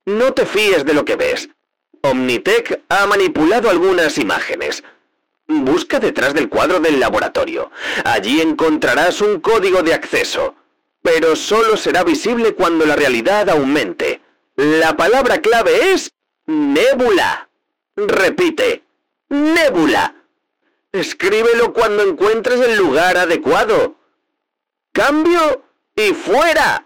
No te fíes de lo que ves. Omnitech ha manipulado algunas imágenes. Busca detrás del cuadro del laboratorio. Allí encontrarás un código de acceso. Pero solo será visible cuando la realidad aumente. La palabra clave es nébula. Repite, nébula. Escríbelo cuando encuentres el lugar adecuado. ¡Cambio y fuera!